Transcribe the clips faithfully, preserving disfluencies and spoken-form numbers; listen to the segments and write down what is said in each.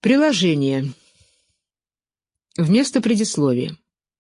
Приложение. Вместо предисловия.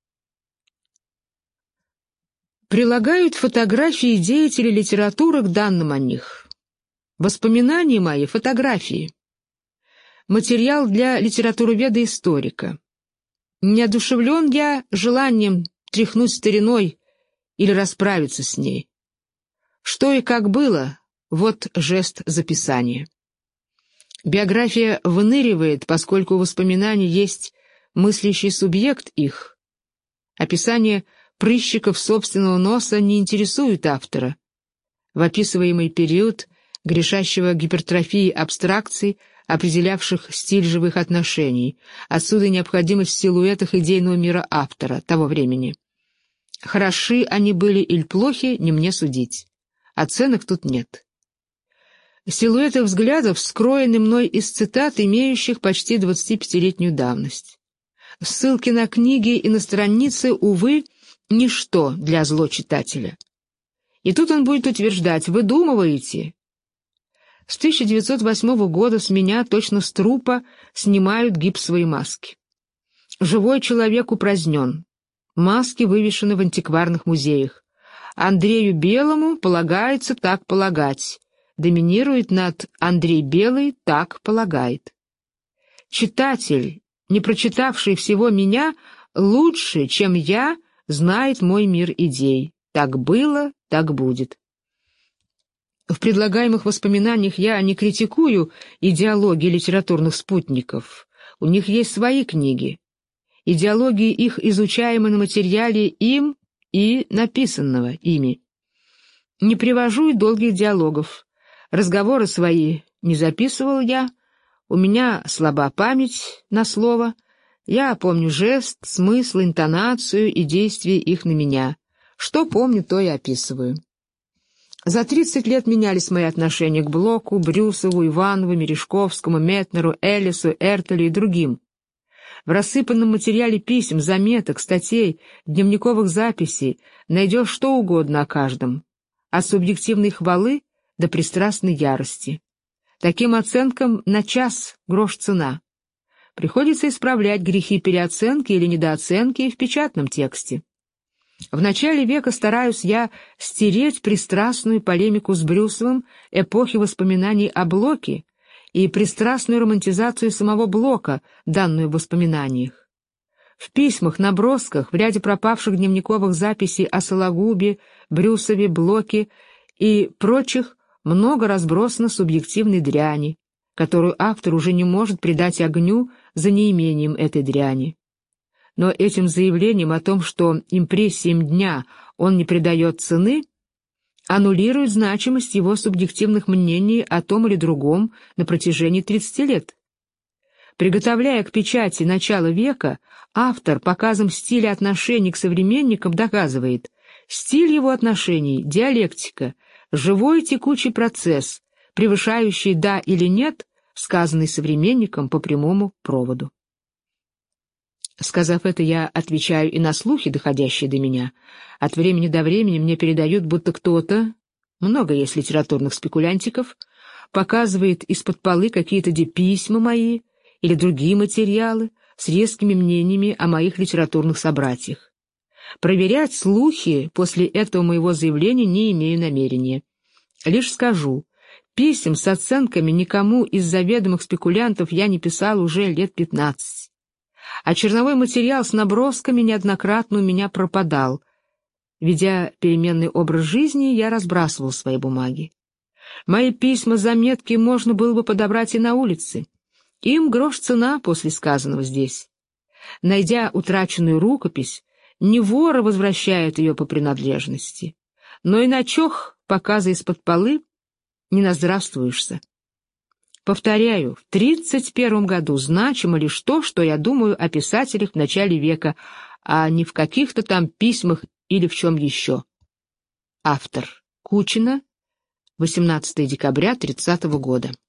Прилагают фотографии деятелей литературы к данным о них. Воспоминания мои — фотографии. Материал для литературоведа-историка. Не одушевлен я желанием тряхнуть стариной или расправиться с ней. Что и как было — вот жест записания. Биография выныривает, поскольку у воспоминаний есть мыслящий субъект их. Описание прыщиков собственного носа не интересует автора. В описываемый период, грешащего гипертрофией абстракций, определявших стиль живых отношений, отсюда необходимость в силуэтах идейного мира автора того времени. Хороши они были или плохи, не мне судить. Оценок тут нет. Силуэты взглядов скроены мной из цитат, имеющих почти двадцатипятилетнюю давность. Ссылки на книги и на страницы, увы, ничто для злочитателя. И тут он будет утверждать: «Вы думаете?» С тысяча девятьсот восьмого года с меня, точно с трупа, снимают гипсовые маски. Живой человек упразднен. Маски вывешены в антикварных музеях. Андрею Белому полагается так полагать. Доминирует над Андрей Белый так полагает. Читатель, не прочитавший всего меня, лучше, чем я, знает мой мир идей. Так было, так будет. В предлагаемых воспоминаниях я не критикую идеологии литературных спутников. У них есть свои книги. Идеологии их изучаемы на материале им и написанного ими. Не привожу и долгих диалогов. Разговоры свои не записывал я, у меня слаба память на слово, я помню жест, смысл, интонацию и действия их на меня. Что помню, то и описываю. За тридцать лет менялись мои отношения к Блоку, Брюсову, Иванову, Мережковскому, Метнеру, Эллису, Эртелю и другим. В рассыпанном материале писем, заметок, статей, дневниковых записей найдешь что угодно о каждом, от субъективной хвалы до пристрастной ярости. Таким оценкам на час грош цена. Приходится исправлять грехи переоценки или недооценки в печатном тексте. В начале века стараюсь я стереть пристрастную полемику с Брюсовым эпохи воспоминаний о Блоке и пристрастную романтизацию самого Блока, данную в воспоминаниях. В письмах, набросках, в ряде пропавших дневниковых записей о Сологубе, Брюсове, Блоке и прочих много разбросано субъективной дряни, которую автор уже не может придать огню за неимением этой дряни. Но этим заявлением о том, что импрессиям дня он не придает цены, аннулирует значимость его субъективных мнений о том или другом на протяжении тридцати лет. Приготовляя к печати начала века, автор показом стиля отношений к современникам доказывает: стиль его отношений — диалектика, живой текучий процесс, превышающий «да» или «нет», сказанный современником по прямому проводу. Сказав это, я отвечаю и на слухи, доходящие до меня. От времени до времени мне передают, будто кто-то, много есть литературных спекулянтиков, показывает из-под полы какие-то письма мои или другие материалы с резкими мнениями о моих литературных собратьях. Проверять слухи после этого моего заявления не имею намерения. Лишь скажу, писем с оценками никому из заведомых спекулянтов я не писал уже лет пятнадцать. А черновой материал с набросками неоднократно у меня пропадал. Ведя переменный образ жизни, я разбрасывал свои бумаги. Мои письма, заметки можно было бы подобрать и на улице. Им грош цена после сказанного здесь. Найдя утраченную рукопись, не воры возвращают ее по принадлежности, но и на чох, показа из-под полы, не наздравствуешься. Повторяю, в тридцать первом году значимо лишь то, что я думаю о писателях в начале века, а не в каких-то там письмах или в чем еще. Автор. Кучина, восемнадцатого декабря тридцатого года.